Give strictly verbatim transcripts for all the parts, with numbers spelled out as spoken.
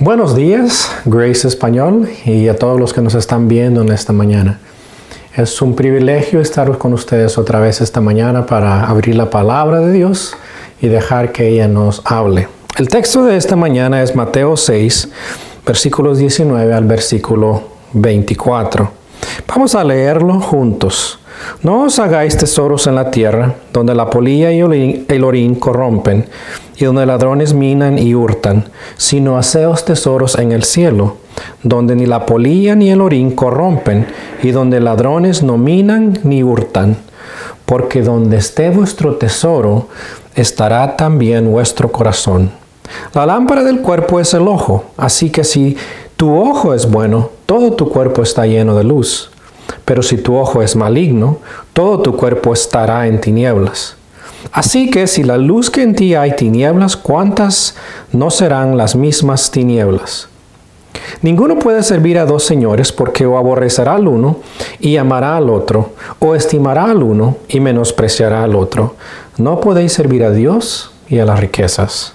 Buenos días, Grace Español, y a todos los que nos están viendo en esta mañana. Es un privilegio estar con ustedes otra vez esta mañana para abrir la palabra de Dios y dejar que ella nos hable. El texto de esta mañana es Mateo seis, versículos diecinueve al versículo veinticuatro. Vamos a leerlo juntos. No os hagáis tesoros en la tierra, donde la polilla y el orín corrompen, y donde ladrones minan y hurtan, sino haceos tesoros en el cielo, donde ni la polilla ni el orín corrompen, y donde ladrones no minan ni hurtan. Porque donde esté vuestro tesoro, estará también vuestro corazón. La lámpara del cuerpo es el ojo, así que si tu ojo es bueno, todo tu cuerpo está lleno de luz. Pero si tu ojo es maligno, todo tu cuerpo estará en tinieblas. Así que si la luz que en ti hay tinieblas, ¿cuántas no serán las mismas tinieblas? Ninguno puede servir a dos señores, porque o aborrecerá al uno y amará al otro, o estimará al uno y menospreciará al otro. No podéis servir a Dios y a las riquezas.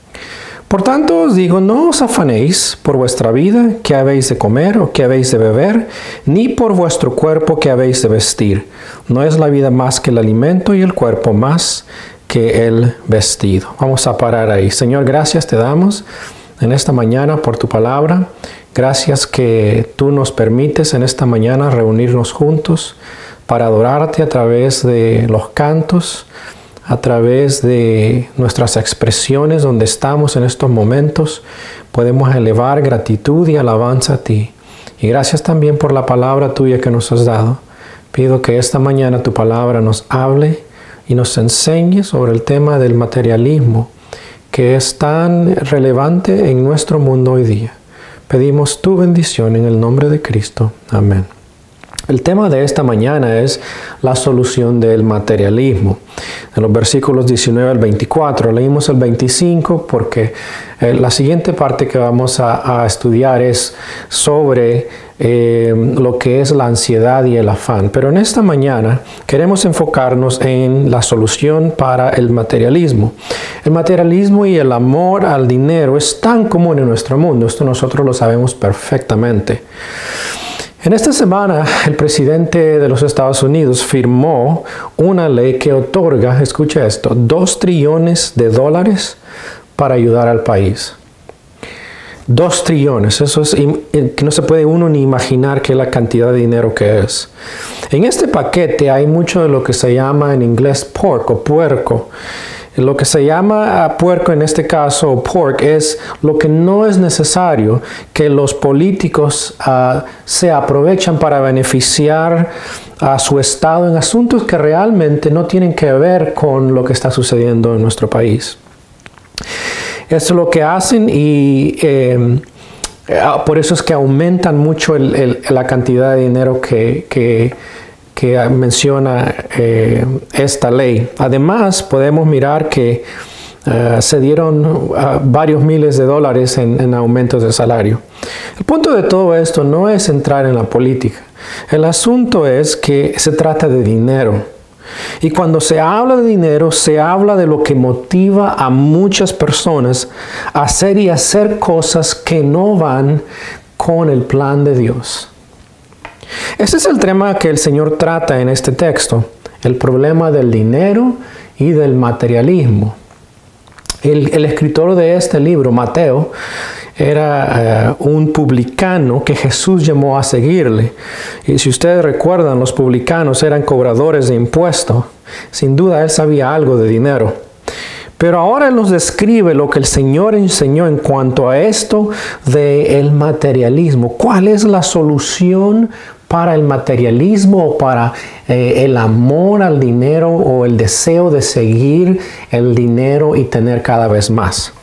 Por tanto os digo, no os afanéis por vuestra vida, qué habéis de comer o qué habéis de beber, ni por vuestro cuerpo, qué habéis de vestir. No es la vida más que el alimento y el cuerpo más que el vestido. Vamos a parar ahí. Señor, gracias te damos en esta mañana por tu palabra. Gracias que tú nos permites en esta mañana reunirnos juntos para adorarte a través de los cantos, a través de nuestras expresiones donde estamos en estos momentos. Podemos elevar gratitud y alabanza a ti. Y gracias también por la palabra tuya que nos has dado. Pido que esta mañana tu palabra nos hable y nos enseñe sobre el tema del materialismo, que es tan relevante en nuestro mundo hoy día. Pedimos tu bendición en el nombre de Cristo. Amén. El tema de esta mañana es la solución del materialismo. En los versículos diecinueve al veinticuatro, leímos el veinticinco porque eh, la siguiente parte que vamos a, a estudiar es sobre eh, lo que es la ansiedad y el afán. Pero en esta mañana queremos enfocarnos en la solución para el materialismo. El materialismo y el amor al dinero es tan común en nuestro mundo. Esto nosotros lo sabemos perfectamente. En esta semana, el presidente de los Estados Unidos firmó una ley que otorga, escucha esto, dos trillones de dólares para ayudar al país. Dos trillones, eso es que no se puede uno ni imaginar qué es la cantidad de dinero que es. En este paquete hay mucho de lo que se llama en inglés pork o puerco. Lo que se llama puerco en este caso, o pork, es lo que no es necesario que los políticos uh, se aprovechan para beneficiar a su estado en asuntos que realmente no tienen que ver con lo que está sucediendo en nuestro país. Eso es lo que hacen y eh, por eso es que aumentan mucho el, el, la cantidad de dinero que... que que menciona eh, esta ley. Además, podemos mirar que uh, se dieron uh, varios miles de dólares en, en aumentos de salario. El punto de todo esto no es entrar en la política. El asunto es que se trata de dinero. Y cuando se habla de dinero, se habla de lo que motiva a muchas personas a hacer y hacer cosas que no van con el plan de Dios. Ese es el tema que el Señor trata en este texto, el problema del dinero y del materialismo. El, el escritor de este libro, Mateo, era uh, un publicano que Jesús llamó a seguirle. Y si ustedes recuerdan, los publicanos eran cobradores de impuestos. Sin duda, él sabía algo de dinero. Pero ahora Él nos describe lo que el Señor enseñó en cuanto a esto del materialismo. ¿Cuál es la solución para el materialismo o para eh, el amor al dinero o el deseo de seguir el dinero y tener cada vez más?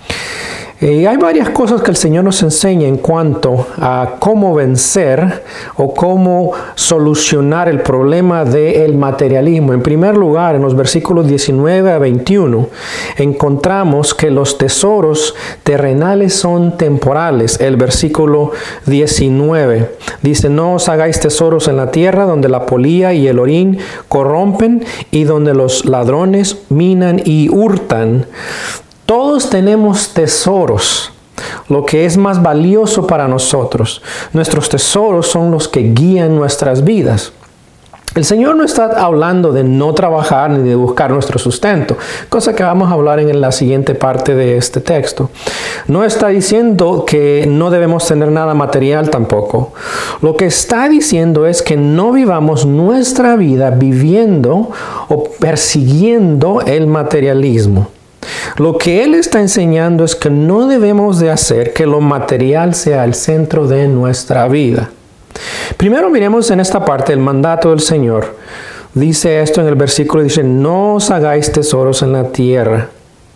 Y hay varias cosas que el Señor nos enseña en cuanto a cómo vencer o cómo solucionar el problema del materialismo. En primer lugar, en los versículos diecinueve a veintiuno, encontramos que los tesoros terrenales son temporales. El versículo diecinueve dice, no os hagáis tesoros en la tierra donde la polilla y el orín corrompen y donde los ladrones minan y hurtan. Todos tenemos tesoros lo que es más valioso para nosotros. Nuestros tesoros son los que guían nuestras vidas. El Señor no está hablando de no trabajar ni de buscar nuestro sustento, cosa que vamos a hablar en la siguiente parte de este texto. No está diciendo que no debemos tener nada material tampoco. Lo que está diciendo es que no vivamos nuestra vida viviendo o persiguiendo el materialismo. Lo que Él está enseñando es que no debemos de hacer que lo material sea el centro de nuestra vida. Primero miremos en esta parte el mandato del Señor. Dice esto en el versículo, dice, no os hagáis tesoros en la tierra.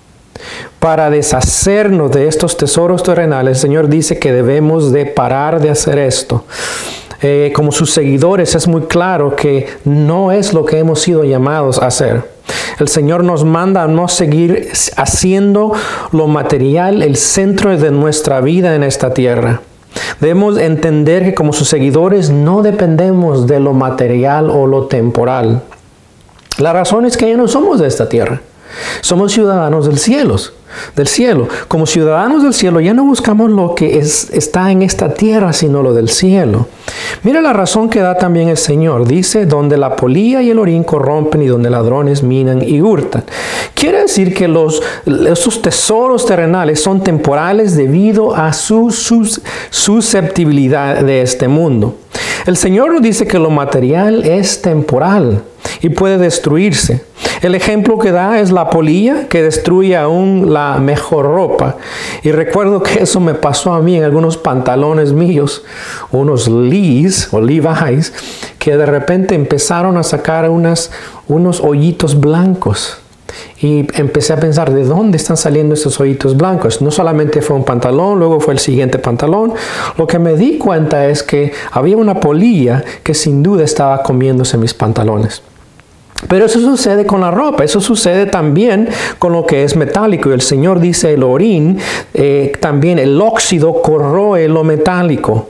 Para deshacernos de estos tesoros terrenales, el Señor dice que debemos de parar de hacer esto. Eh, como sus seguidores es muy claro que no es lo que hemos sido llamados a hacer. El Señor nos manda a no seguir haciendo lo material el centro de nuestra vida en esta tierra. Debemos entender que como sus seguidores no dependemos de lo material o lo temporal. La razón es que ya no somos de esta tierra. Somos ciudadanos del cielo, del cielo. Como ciudadanos del cielo ya no buscamos lo que es, está en esta tierra, sino lo del cielo. Mira la razón que da también el Señor. Dice, donde la polilla y el orín corrompen y donde ladrones minan y hurtan. Quiere decir que los, esos tesoros terrenales son temporales debido a su sus, susceptibilidad de este mundo. El Señor nos dice que lo material es temporal y puede destruirse. El ejemplo que da es la polilla que destruye aún la mejor ropa. Y recuerdo que eso me pasó a mí en algunos pantalones míos, unos Lees o Levi's, que de repente empezaron a sacar unas, unos hoyitos blancos. Y empecé a pensar, ¿de dónde están saliendo estos hoyitos blancos? No solamente fue un pantalón, luego fue el siguiente pantalón. Lo que me di cuenta es que había una polilla que sin duda estaba comiéndose mis pantalones. Pero eso sucede con la ropa, eso sucede también con lo que es metálico. Y el Señor dice, el orín, eh, también el óxido corroe lo metálico.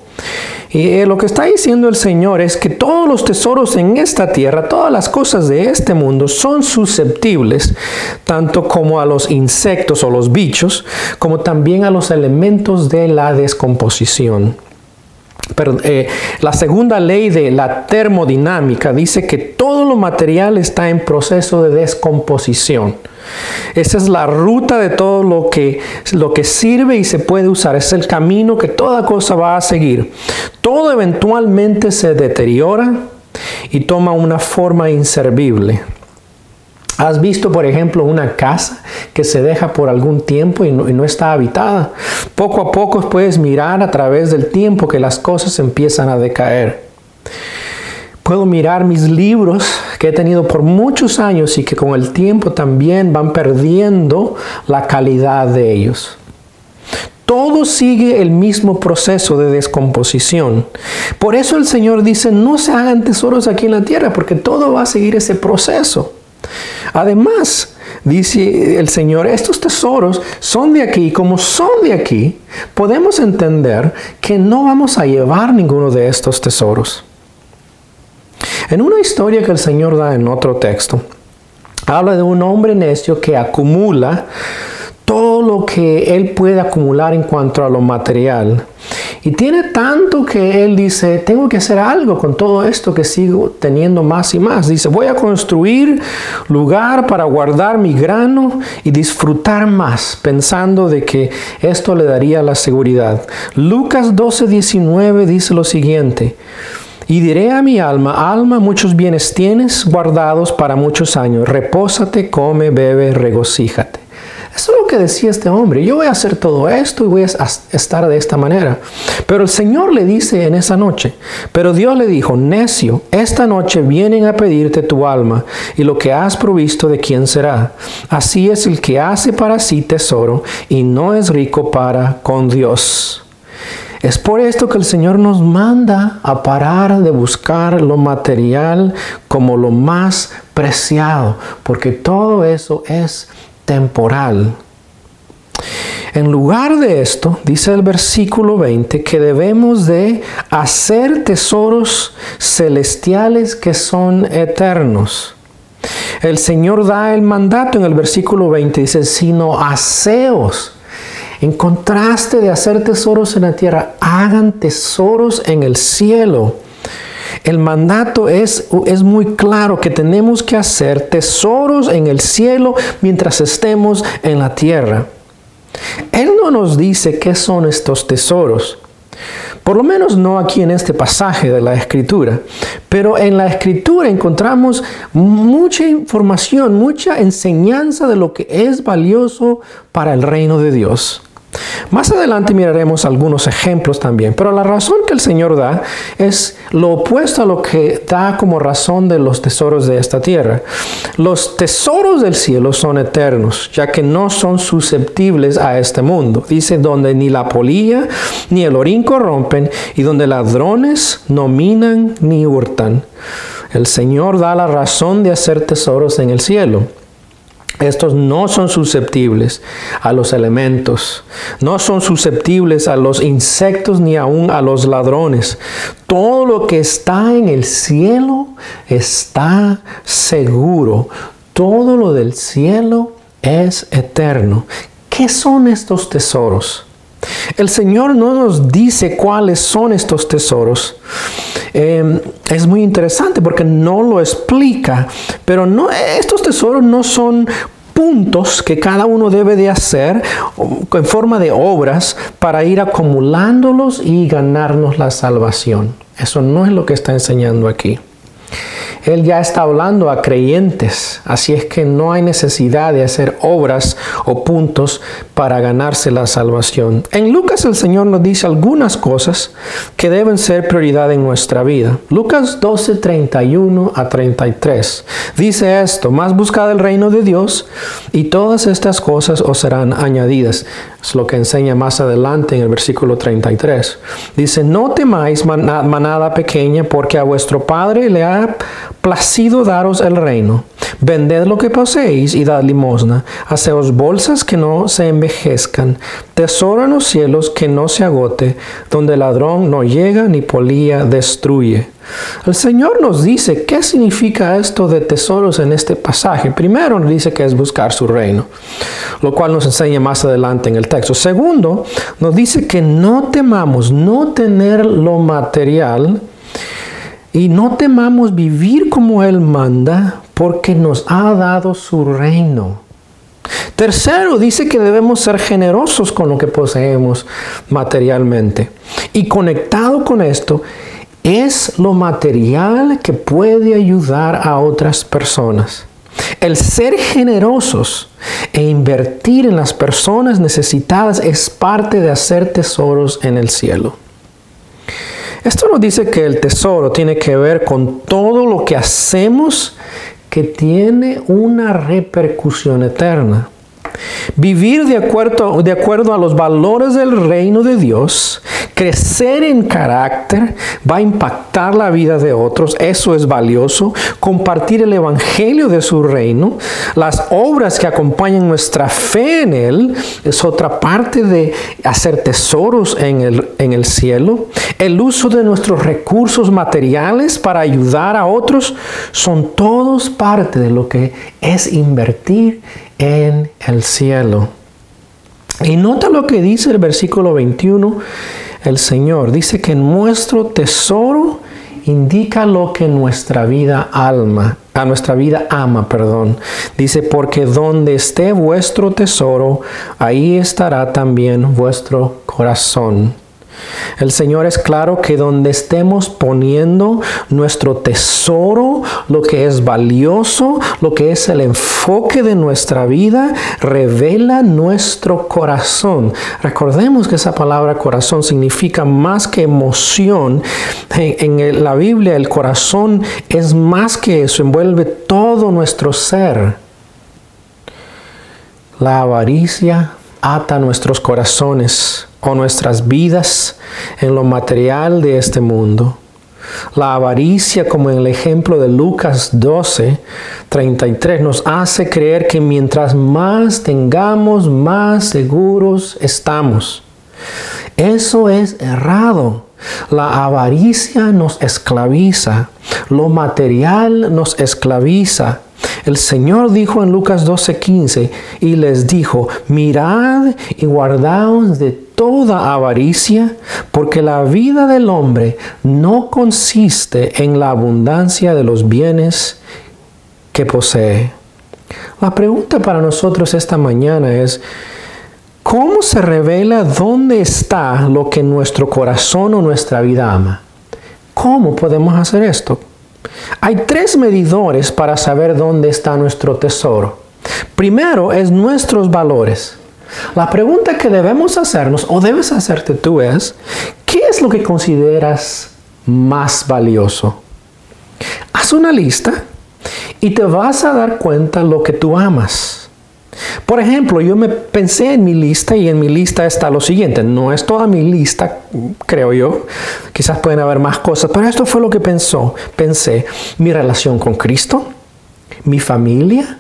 Y eh, lo que está diciendo el Señor es que todos los tesoros en esta tierra, todas las cosas de este mundo son susceptibles, tanto como a los insectos o los bichos, como también a los elementos de la descomposición. Pero, eh, la segunda ley de la termodinámica dice que todo lo material está en proceso de descomposición. Esa es la ruta de todo lo que, lo que sirve y se puede usar. Es el camino que toda cosa va a seguir. Todo eventualmente se deteriora y toma una forma inservible. ¿Has visto, por ejemplo, una casa que se deja por algún tiempo y no, y no está habitada? Poco a poco puedes mirar a través del tiempo que las cosas empiezan a decaer. Puedo mirar mis libros que he tenido por muchos años y que con el tiempo también van perdiendo la calidad de ellos. Todo sigue el mismo proceso de descomposición. Por eso el Señor dice, no se hagan tesoros aquí en la tierra, porque todo va a seguir ese proceso. Además, dice el Señor, estos tesoros son de aquí, y como son de aquí, podemos entender que no vamos a llevar ninguno de estos tesoros. En una historia que el Señor da en otro texto, habla de un hombre necio que acumula todo lo que él puede acumular en cuanto a lo material. Y tiene tanto que él dice, tengo que hacer algo con todo esto que sigo teniendo más y más. Dice, voy a construir lugar para guardar mi grano y disfrutar más, pensando de que esto le daría la seguridad. Lucas doce diecinueve dice lo siguiente, y diré a mi alma, alma, muchos bienes tienes guardados para muchos años. Repósate, come, bebe, regocíjate. Eso es lo que decía este hombre. Yo voy a hacer todo esto y voy a estar de esta manera. Pero el Señor le dice en esa noche, pero Dios le dijo, necio, esta noche vienen a pedirte tu alma y lo que has provisto, ¿de quién será? Así es el que hace para sí tesoro y no es rico para con Dios. Es por esto que el Señor nos manda a parar de buscar lo material como lo más preciado, porque todo eso es temporal. En lugar de esto, dice el versículo veinte, que debemos de hacer tesoros celestiales que son eternos. El Señor da el mandato en el versículo veinte, dice, sino haceos. En contraste de hacer tesoros en la tierra, hagan tesoros en el cielo. El mandato es, es muy claro que tenemos que hacer tesoros en el cielo mientras estemos en la tierra. Él no nos dice qué son estos tesoros. Por lo menos no aquí en este pasaje de la Escritura. Pero en la Escritura encontramos mucha información, mucha enseñanza de lo que es valioso para el reino de Dios. Más adelante miraremos algunos ejemplos también, pero la razón que el Señor da es lo opuesto a lo que da como razón de los tesoros de esta tierra. Los tesoros del cielo son eternos, ya que no son susceptibles a este mundo. Dice, donde ni la polilla ni el orín corrompen, y donde ladrones no minan ni hurtan. El Señor da la razón de hacer tesoros en el cielo. Estos no son susceptibles a los elementos, no son susceptibles a los insectos ni aún a los ladrones. Todo lo que está en el cielo está seguro. Todo lo del cielo es eterno. ¿Qué son estos tesoros? El Señor no nos dice cuáles son estos tesoros. Eh, es muy interesante porque no lo explica, pero no, estos tesoros no son puntos que cada uno debe de hacer en forma de obras para ir acumulándolos y ganarnos la salvación. Eso no es lo que está enseñando aquí. Él ya está hablando a creyentes, así es que no hay necesidad de hacer obras o puntos para ganarse la salvación. En Lucas el Señor nos dice algunas cosas que deben ser prioridad en nuestra vida. Lucas doce, treinta y uno a treinta y tres dice esto: más buscad el reino de Dios y todas estas cosas os serán añadidas. Es lo que enseña más adelante en el versículo treinta y tres. Dice, no temáis manada pequeña, porque a vuestro Padre le ha placido daros el reino. Vended lo que poseéis y dad limosna. Haceos bolsas que no se envejezcan, tesoro en los cielos que no se agote, donde el ladrón no llega ni polilla destruye. El Señor nos dice qué significa esto de tesoros en este pasaje. Primero nos dice que es buscar su reino, lo cual nos enseña más adelante en el texto. Segundo, nos dice que no temamos no tener lo material y no temamos vivir como Él manda, porque nos ha dado su reino. Tercero, dice que debemos ser generosos con lo que poseemos materialmente. Y conectado con esto, es lo material que puede ayudar a otras personas. El ser generosos e invertir en las personas necesitadas es parte de hacer tesoros en el cielo. Esto nos dice que el tesoro tiene que ver con todo lo que hacemos que tiene una repercusión eterna. Vivir de acuerdo, de acuerdo a los valores del reino de Dios, crecer en carácter, va a impactar la vida de otros. Eso es valioso. Compartir el evangelio de su reino, las obras que acompañan nuestra fe en Él, es otra parte de hacer tesoros en el, en el cielo. El uso de nuestros recursos materiales para ayudar a otros, son todos parte de lo que es invertir en el cielo. Y nota lo que dice el versículo veintiuno. El Señor dice que nuestro tesoro indica lo que nuestra vida alma, a nuestra vida ama, perdón. Dice, porque donde esté vuestro tesoro, ahí estará también vuestro corazón. El Señor es claro que donde estemos poniendo nuestro tesoro, lo que es valioso, lo que es el enfoque de nuestra vida, revela nuestro corazón. Recordemos que esa palabra corazón significa más que emoción. En, en la Biblia el corazón es más que eso, envuelve todo nuestro ser. La avaricia ata nuestros corazones o nuestras vidas en lo material de este mundo. La avaricia, como en el ejemplo de Lucas doce, treinta y tres, nos hace creer que mientras más tengamos, más seguros estamos. Eso es errado. La avaricia nos esclaviza. Lo material nos esclaviza. El Señor dijo en Lucas doce quince, y les dijo, mirad y guardaos de toda avaricia, porque la vida del hombre no consiste en la abundancia de los bienes que posee. La pregunta para nosotros esta mañana es, ¿cómo se revela dónde está lo que nuestro corazón o nuestra vida ama? ¿Cómo podemos hacer esto? Hay tres medidores para saber dónde está nuestro tesoro. Primero es nuestros valores. La pregunta que debemos hacernos, o debes hacerte tú, es, ¿qué es lo que consideras más valioso? Haz una lista y te vas a dar cuenta lo que tú amas. Por ejemplo, yo me pensé en mi lista y en mi lista está lo siguiente. No es toda mi lista, creo yo. Quizás pueden haber más cosas, pero esto fue lo que pensó. Pensé, mi relación con Cristo, mi familia,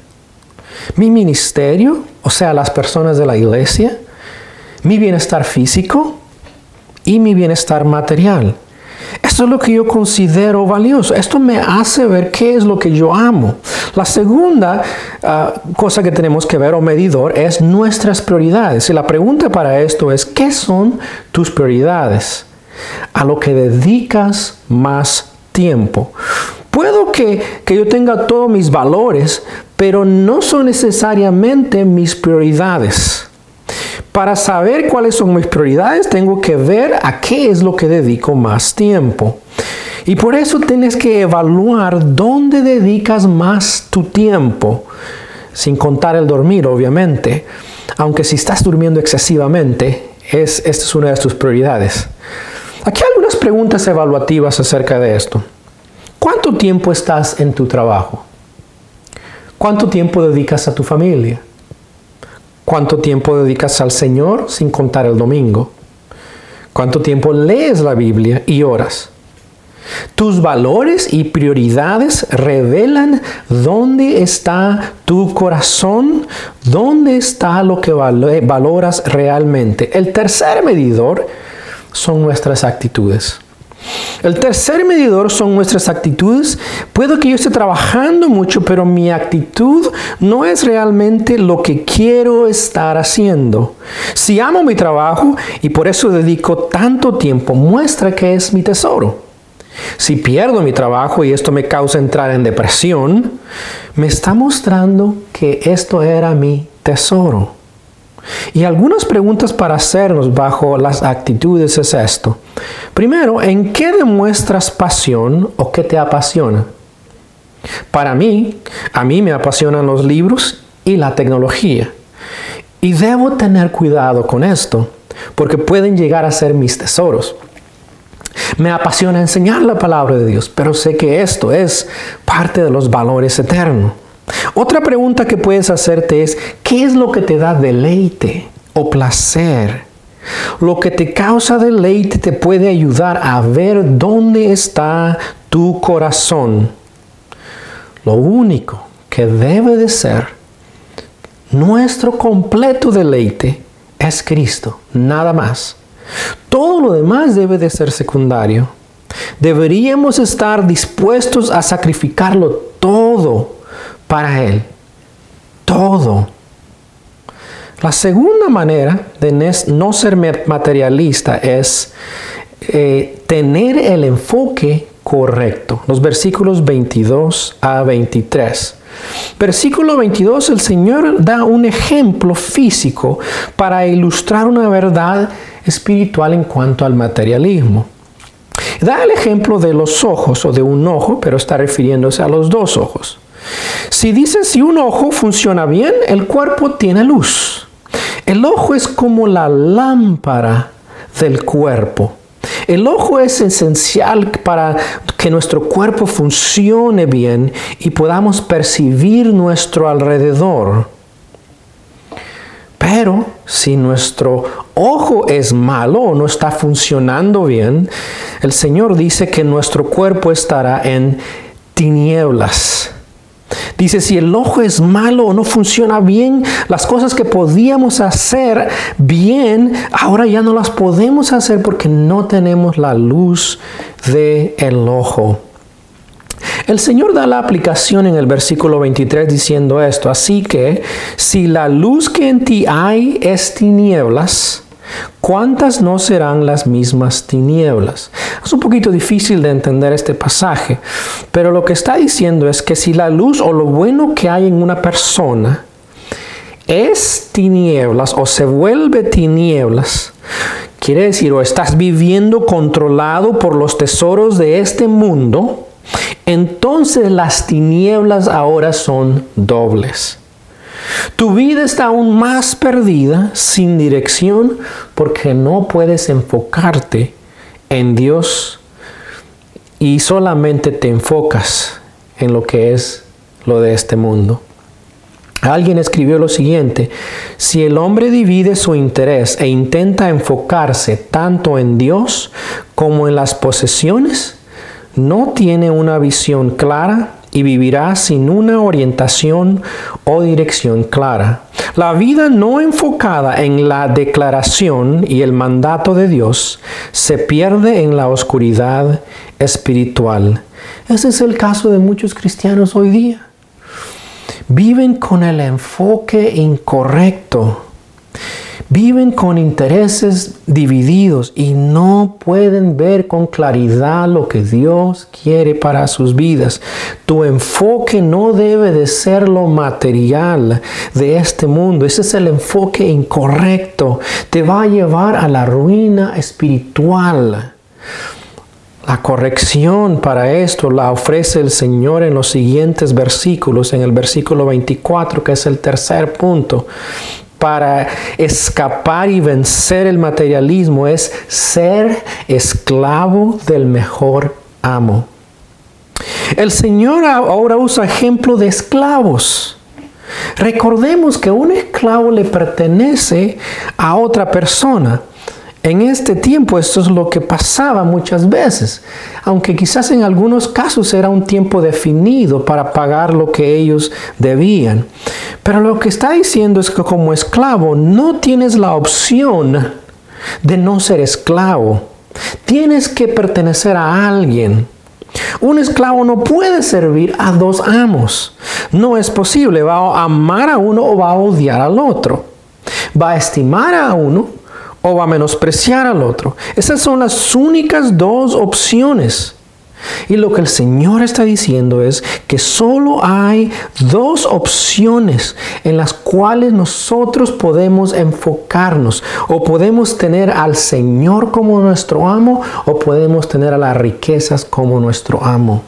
mi ministerio, o sea, las personas de la iglesia, mi bienestar físico y mi bienestar material. Esto es lo que yo considero valioso. Esto me hace ver qué es lo que yo amo. La segunda uh, cosa que tenemos que ver o medidor es nuestras prioridades. Y la pregunta para esto es, ¿qué son tus prioridades? A lo que dedicas más tiempo. Puedo que, que yo tenga todos mis valores, pero no son necesariamente mis prioridades. Para saber cuáles son mis prioridades, tengo que ver a qué es lo que dedico más tiempo. Y por eso tienes que evaluar dónde dedicas más tu tiempo, sin contar el dormir, obviamente. Aunque si estás durmiendo excesivamente, es, esta es una de tus prioridades. Aquí hay algunas preguntas evaluativas acerca de esto. ¿Cuánto tiempo estás en tu trabajo? ¿Cuánto tiempo dedicas a tu familia? ¿Cuánto tiempo dedicas al Señor sin contar el domingo? ¿Cuánto tiempo lees la Biblia y oras? Tus valores y prioridades revelan dónde está tu corazón, dónde está lo que valoras realmente. El tercer medidor son nuestras actitudes. El tercer medidor son nuestras actitudes. Puedo que yo esté trabajando mucho, pero mi actitud no es realmente lo que quiero estar haciendo. Si amo mi trabajo y por eso dedico tanto tiempo, muestra que es mi tesoro. Si pierdo mi trabajo y esto me causa entrar en depresión, me está mostrando que esto era mi tesoro. Y algunas preguntas para hacernos bajo las actitudes es esto. Primero, ¿en qué demuestras pasión o qué te apasiona? Para mí, a mí me apasionan los libros y la tecnología. Y debo tener cuidado con esto, porque pueden llegar a ser mis tesoros. Me apasiona enseñar la palabra de Dios, pero sé que esto es parte de los valores eternos. Otra pregunta que puedes hacerte es, ¿qué es lo que te da deleite o placer? Lo que te causa deleite te puede ayudar a ver dónde está tu corazón. Lo único que debe de ser nuestro completo deleite es Cristo, nada más. Todo lo demás debe de ser secundario. Deberíamos estar dispuestos a sacrificarlo todo para Él. Todo. La segunda manera de no ser materialista es eh, tener el enfoque correcto. Los versículos veintidós a veintitrés. Versículo veintidós, el Señor da un ejemplo físico para ilustrar una verdad espiritual en cuanto al materialismo. Da el ejemplo de los ojos o de un ojo, pero está refiriéndose a los dos ojos. Si dice si un ojo funciona bien, el cuerpo tiene luz. El ojo es como la lámpara del cuerpo. El ojo es esencial para que nuestro cuerpo funcione bien y podamos percibir nuestro alrededor. Pero si nuestro ojo es malo o no está funcionando bien, el Señor dice que nuestro cuerpo estará en tinieblas. Dice, si el ojo es malo o no funciona bien, las cosas que podíamos hacer bien, ahora ya no las podemos hacer porque no tenemos la luz del ojo. El Señor da la aplicación en el versículo veintitrés diciendo esto: así que si la luz que en ti hay es tinieblas, ¿cuántas no serán las mismas tinieblas? Es un poquito difícil de entender este pasaje, pero lo que está diciendo es que si la luz o lo bueno que hay en una persona es tinieblas o se vuelve tinieblas, quiere decir, o estás viviendo controlado por los tesoros de este mundo, entonces las tinieblas ahora son dobles. Tu vida está aún más perdida, sin dirección, porque no puedes enfocarte en Dios y solamente te enfocas en lo que es lo de este mundo. Alguien escribió lo siguiente: si el hombre divide su interés e intenta enfocarse tanto en Dios como en las posesiones, no tiene una visión clara y vivirá sin una orientación o dirección clara. La vida no enfocada en la declaración y el mandato de Dios se pierde en la oscuridad espiritual. Ese es el caso de muchos cristianos hoy día. Viven con el enfoque incorrecto. Viven con intereses divididos y no pueden ver con claridad lo que Dios quiere para sus vidas. Tu enfoque no debe de ser lo material de este mundo. Ese es el enfoque incorrecto. Te va a llevar a la ruina espiritual. La corrección para esto la ofrece el Señor en los siguientes versículos, en el versículo veinticuatro, que es el tercer punto. Para escapar y vencer el materialismo es ser esclavo del mejor amo. El Señor ahora usa ejemplo de esclavos. Recordemos que un esclavo le pertenece a otra persona. En este tiempo esto es lo que pasaba muchas veces, aunque quizás en algunos casos era un tiempo definido para pagar lo que ellos debían. Pero lo que está diciendo es que como esclavo no tienes la opción de no ser esclavo. Tienes que pertenecer a alguien. Un esclavo no puede servir a dos amos. No es posible. Va a amar a uno o va a odiar al otro. Va a estimar a uno o va a menospreciar al otro. Esas son las únicas dos opciones. Y lo que el Señor está diciendo es que solo hay dos opciones en las cuales nosotros podemos enfocarnos. O podemos tener al Señor como nuestro amo, o podemos tener a las riquezas como nuestro amo.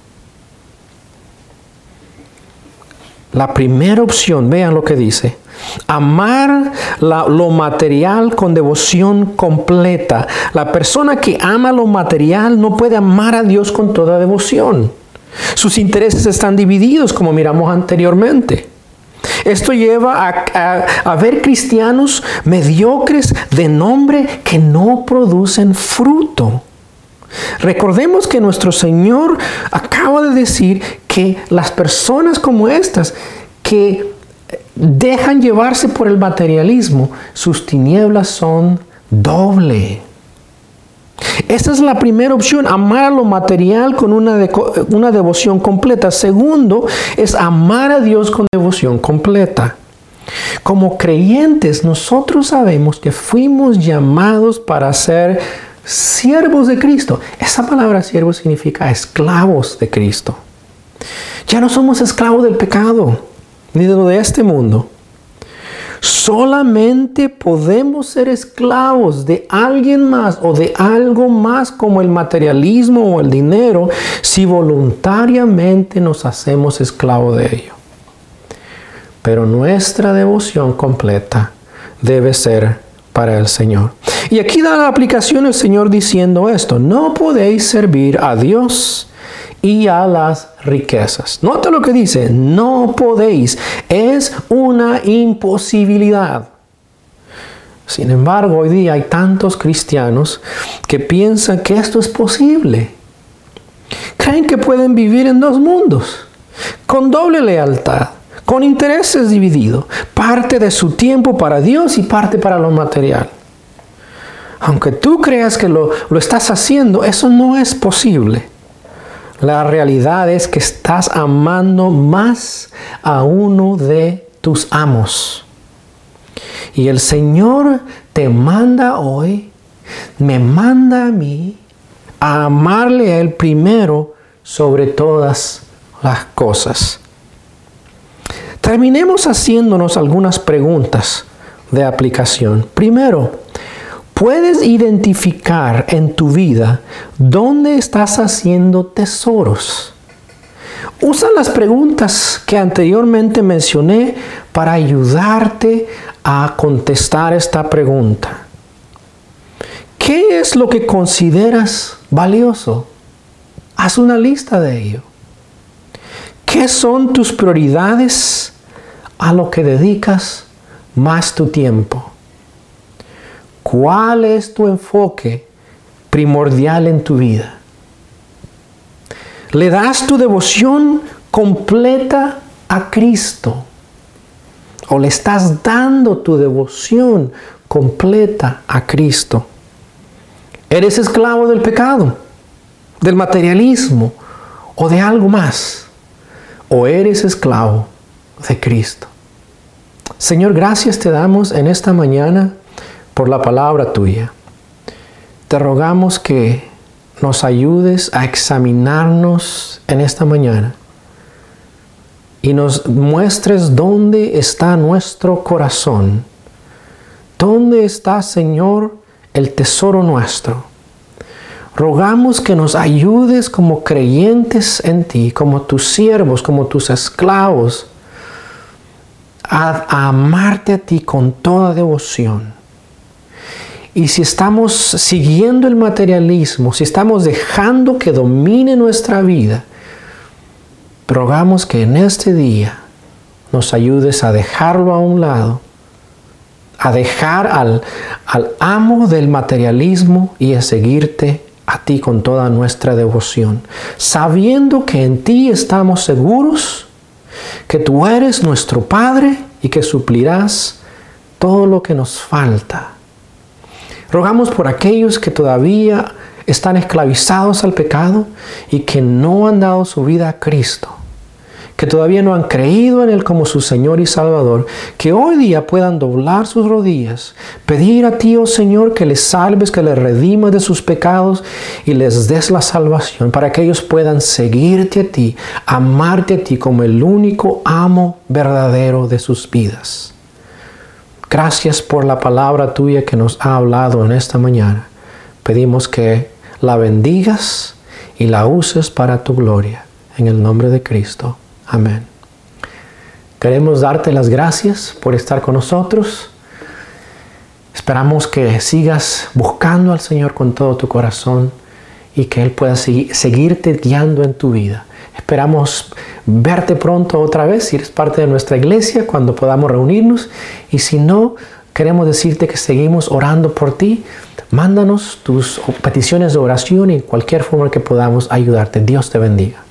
La primera opción, vean lo que dice: amar la, lo material con devoción completa. La persona que ama lo material no puede amar a Dios con toda devoción. Sus intereses están divididos, como miramos anteriormente. Esto lleva a, a, a ver cristianos mediocres de nombre que no producen fruto. Recordemos que nuestro Señor acaba de decir que las personas como estas que dejan llevarse por el materialismo, sus tinieblas son doble. Esa es la primera opción, amar a lo material con una, de, una devoción completa. Segundo, es amar a Dios con devoción completa. Como creyentes, nosotros sabemos que fuimos llamados para ser siervos de Cristo. Esa palabra siervo significa esclavos de Cristo. Ya no somos esclavos del pecado, ni de lo de este mundo. Solamente podemos ser esclavos de alguien más o de algo más como el materialismo o el dinero si voluntariamente nos hacemos esclavos de ello. Pero nuestra devoción completa debe ser para el Señor. Y aquí da la aplicación el Señor diciendo esto: no podéis servir a Dios y a las riquezas. Nota lo que dice: no podéis. Es una imposibilidad. Sin embargo, hoy día hay tantos cristianos que piensan que esto es posible. Creen que pueden vivir en dos mundos, con doble lealtad, con intereses divididos, parte de su tiempo para Dios y parte para lo material. Aunque tú creas que lo, lo estás haciendo, eso no es posible. La realidad es que estás amando más a uno de tus amos. Y el Señor te manda hoy, me manda a mí, a amarle a Él primero sobre todas las cosas. Terminemos haciéndonos algunas preguntas de aplicación. Primero, ¿puedes identificar en tu vida dónde estás haciendo tesoros? Usa las preguntas que anteriormente mencioné para ayudarte a contestar esta pregunta. ¿Qué es lo que consideras valioso? Haz una lista de ello. ¿Qué son tus prioridades a lo que dedicas más tu tiempo? ¿Cuál es tu enfoque primordial en tu vida? ¿Le das tu devoción completa a Cristo? ¿O le estás dando tu devoción completa a Cristo? ¿Eres esclavo del pecado, del materialismo o de algo más? ¿O eres esclavo de Cristo? Señor, gracias te damos en esta mañana por la palabra tuya. Te rogamos que nos ayudes a examinarnos en esta mañana y nos muestres dónde está nuestro corazón. ¿Dónde está, Señor, el tesoro nuestro? Rogamos que nos ayudes como creyentes en ti, como tus siervos, como tus esclavos, a, a amarte a ti con toda devoción. Y si estamos siguiendo el materialismo, si estamos dejando que domine nuestra vida, rogamos que en este día nos ayudes a dejarlo a un lado, a dejar al, al amo del materialismo y a seguirte a ti con toda nuestra devoción, sabiendo que en ti estamos seguros, que tú eres nuestro Padre y que suplirás todo lo que nos falta. Rogamos por aquellos que todavía están esclavizados al pecado y que no han dado su vida a Cristo, que todavía no han creído en Él como su Señor y Salvador, que hoy día puedan doblar sus rodillas, pedir a ti, oh Señor, que les salves, que les redimas de sus pecados y les des la salvación, para que ellos puedan seguirte a ti, amarte a ti como el único amo verdadero de sus vidas. Gracias por la palabra tuya que nos ha hablado en esta mañana. Pedimos que la bendigas y la uses para tu gloria. En el nombre de Cristo. Amén. Queremos darte las gracias por estar con nosotros. Esperamos que sigas buscando al Señor con todo tu corazón y que Él pueda segui- seguirte guiando en tu vida. Esperamos verte pronto otra vez si eres parte de nuestra iglesia, cuando podamos reunirnos. Y si no, queremos decirte que seguimos orando por ti. Mándanos tus peticiones de oración y en cualquier forma que podamos ayudarte. Dios te bendiga.